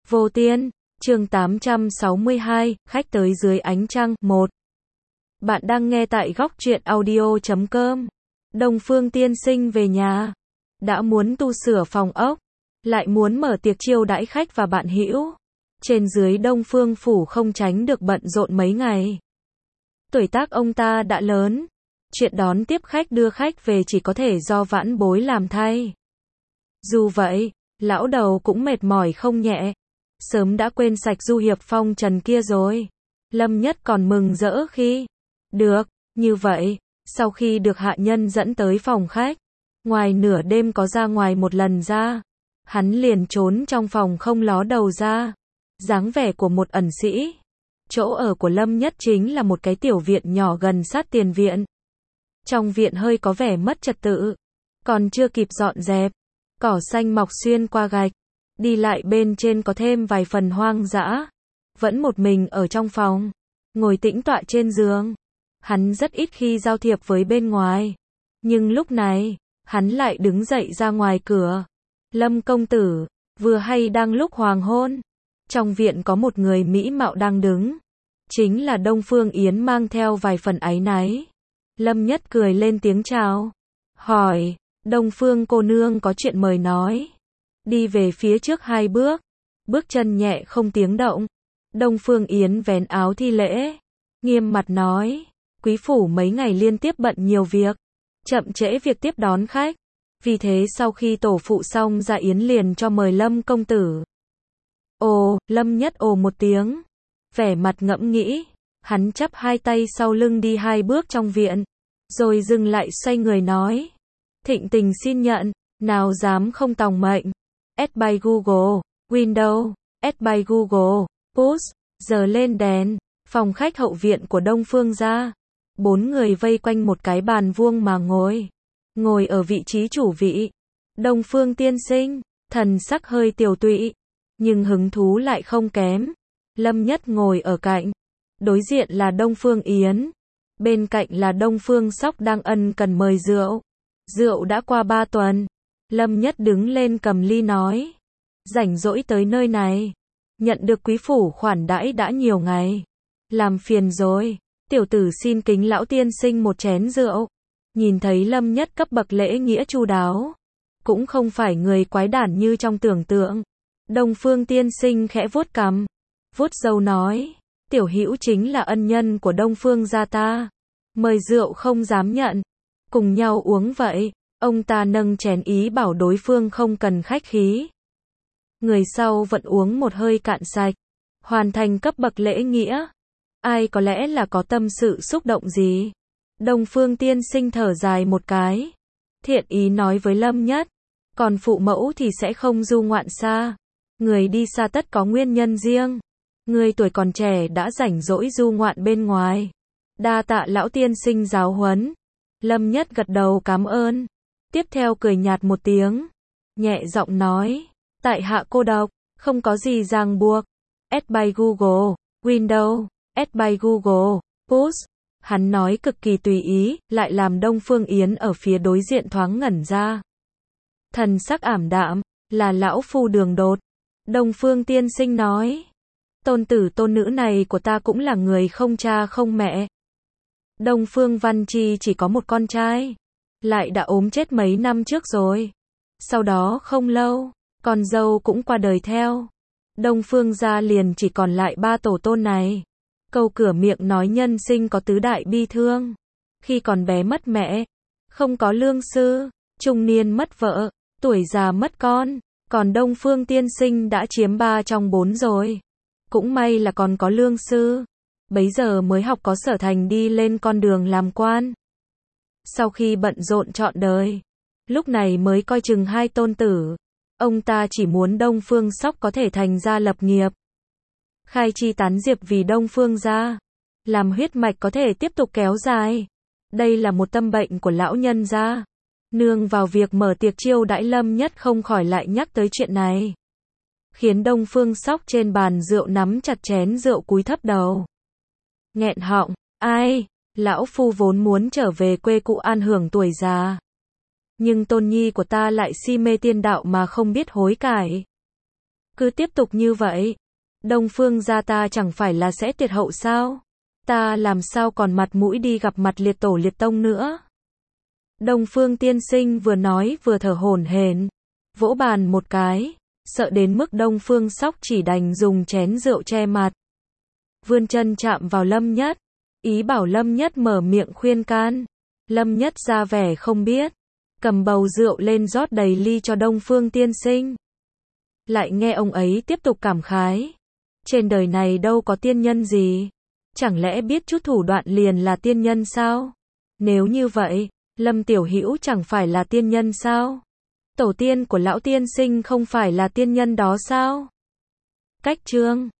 Vô Tiên, chương 862, khách tới dưới ánh trăng, 1. Bạn đang nghe tại góc truyện audio.com. Đông Phương tiên sinh về nhà. Đã muốn tu sửa phòng ốc, lại muốn mở tiệc chiêu đãi khách và bạn hữu. Trên dưới Đông Phương phủ không tránh được bận rộn mấy ngày. Tuổi tác ông ta đã lớn. Chuyện đón tiếp khách đưa khách về chỉ có thể do vãn bối làm thay. Dù vậy, lão đầu cũng mệt mỏi không nhẹ. Sớm đã quên sạch du hiệp phong trần kia rồi. Lâm Nhất còn mừng rỡ khi được, như vậy, sau khi được hạ nhân dẫn tới phòng khách, ngoài nửa đêm có ra ngoài một lần ra, hắn liền trốn trong phòng không ló đầu ra. Dáng vẻ của một ẩn sĩ. Chỗ ở của Lâm Nhất chính là một cái tiểu viện nhỏ gần sát tiền viện. Trong viện hơi có vẻ mất trật tự, còn chưa kịp dọn dẹp, cỏ xanh mọc xuyên qua gạch, đi lại bên trên có thêm vài phần hoang dã. Vẫn một mình ở trong phòng, ngồi tĩnh tọa trên giường. Hắn rất ít khi giao thiệp với bên ngoài, nhưng lúc này, hắn lại đứng dậy ra ngoài cửa. Lâm công tử, vừa hay đang lúc hoàng hôn, trong viện có một người mỹ mạo đang đứng, chính là Đông Phương Yến mang theo vài phần áy náy. Lâm Nhất cười lên tiếng chào, hỏi, Đông Phương cô nương có chuyện mời nói. Đi về phía trước 2 bước, bước chân nhẹ không tiếng động. Đông Phương Yến vén áo thi lễ, nghiêm mặt nói, quý phủ mấy ngày liên tiếp bận nhiều việc, chậm trễ việc tiếp đón khách. Vì thế sau khi tổ phụ xong ra yến liền cho mời Lâm công tử. Ồ, Lâm Nhất ồ một tiếng, vẻ mặt ngẫm nghĩ, hắn chắp hai tay sau lưng đi 2 bước trong viện, rồi dừng lại xoay người nói, thịnh tình xin nhận, nào dám không tòng mệnh. Add by Google, Windows, add by Google, Push, giờ lên đèn, phòng khách hậu viện của Đông Phương gia. 4 người vây quanh một cái bàn vuông mà ngồi ở vị trí chủ vị. Đông Phương tiên sinh, thần sắc hơi tiều tụy, nhưng hứng thú lại không kém. Lâm Nhất ngồi ở cạnh, đối diện là Đông Phương Yến, bên cạnh là Đông Phương Sóc đang ân cần mời rượu. Rượu đã qua 3 tuần. Lâm Nhất đứng lên cầm ly nói, rảnh rỗi tới nơi này, nhận được quý phủ khoản đãi đã nhiều ngày, làm phiền rồi, tiểu tử xin kính lão tiên sinh một chén rượu. Nhìn thấy Lâm Nhất cấp bậc lễ nghĩa chu đáo, cũng không phải người quái đản như trong tưởng tượng. Đông Phương tiên sinh khẽ vuốt cằm, vuốt râu nói, tiểu hữu chính là ân nhân của Đông Phương gia ta, mời rượu không dám nhận, cùng nhau uống vậy. Ông ta nâng chén ý bảo đối phương không cần khách khí. Người sau vẫn uống một hơi cạn sạch, hoàn thành cấp bậc lễ nghĩa. Ai có lẽ là có tâm sự xúc động gì. Đông Phương tiên sinh thở dài một cái, thiện ý nói với Lâm Nhất, còn phụ mẫu thì sẽ không du ngoạn xa. Người đi xa tất có nguyên nhân riêng. Người tuổi còn trẻ đã rảnh rỗi du ngoạn bên ngoài. Đa tạ lão tiên sinh giáo huấn. Lâm Nhất gật đầu cảm ơn. Tiếp theo cười nhạt một tiếng, nhẹ giọng nói, tại hạ cô độc, không có gì ràng buộc. Add by Google, Windows, add by Google, Push. Hắn nói cực kỳ tùy ý, lại làm Đông Phương Yến ở phía đối diện thoáng ngẩn ra. Thần sắc ảm đạm, là lão phu đường đột. Đông Phương tiên sinh nói, tôn tử tôn nữ này của ta cũng là người không cha không mẹ. Đông Phương Văn Chi chỉ có một con trai, lại đã ốm chết mấy năm trước rồi. Sau đó không lâu, con dâu cũng qua đời theo. Đông Phương gia liền chỉ còn lại 3 tổ tôn này. Câu cửa miệng nói nhân sinh có tứ đại bi thương. Khi còn bé mất mẹ, không có lương sư, trung niên mất vợ, tuổi già mất con. Còn Đông Phương tiên sinh đã chiếm 3 trong 4 rồi. Cũng may là còn có lương sư. Bấy giờ mới học có sở thành đi lên con đường làm quan. Sau khi bận rộn trọn đời, lúc này mới coi chừng 2 tôn tử. Ông ta chỉ muốn Đông Phương Sóc có thể thành gia lập nghiệp, khai chi tán diệp vì Đông Phương gia, làm huyết mạch có thể tiếp tục kéo dài. Đây là một tâm bệnh của lão nhân gia. Nương vào việc mở tiệc chiêu đãi, Lâm Nhất không khỏi lại nhắc tới chuyện này, khiến Đông Phương Sóc trên bàn rượu nắm chặt chén rượu cúi thấp đầu, nghẹn họng, ai, lão phu vốn muốn trở về quê cũ an hưởng tuổi già, nhưng tôn nhi của ta lại si mê tiên đạo mà không biết hối cải. Cứ tiếp tục như vậy, Đông Phương gia ta chẳng phải là sẽ tuyệt hậu sao? Ta làm sao còn mặt mũi đi gặp mặt liệt tổ liệt tông nữa? Đông Phương tiên sinh vừa nói vừa thở hổn hển, vỗ bàn một cái, sợ đến mức Đông Phương Sóc chỉ đành dùng chén rượu che mặt. Vươn chân chạm vào Lâm Nhất, ý bảo Lâm Nhất mở miệng khuyên can. Lâm Nhất ra vẻ không biết, cầm bầu rượu lên rót đầy ly cho Đông Phương tiên sinh. Lại nghe ông ấy tiếp tục cảm khái. Trên đời này đâu có tiên nhân gì. Chẳng lẽ biết chút thủ đoạn liền là tiên nhân sao? Nếu như vậy, Lâm Tiểu Hữu chẳng phải là tiên nhân sao? Tổ tiên của lão tiên sinh không phải là tiên nhân đó sao? Cách chương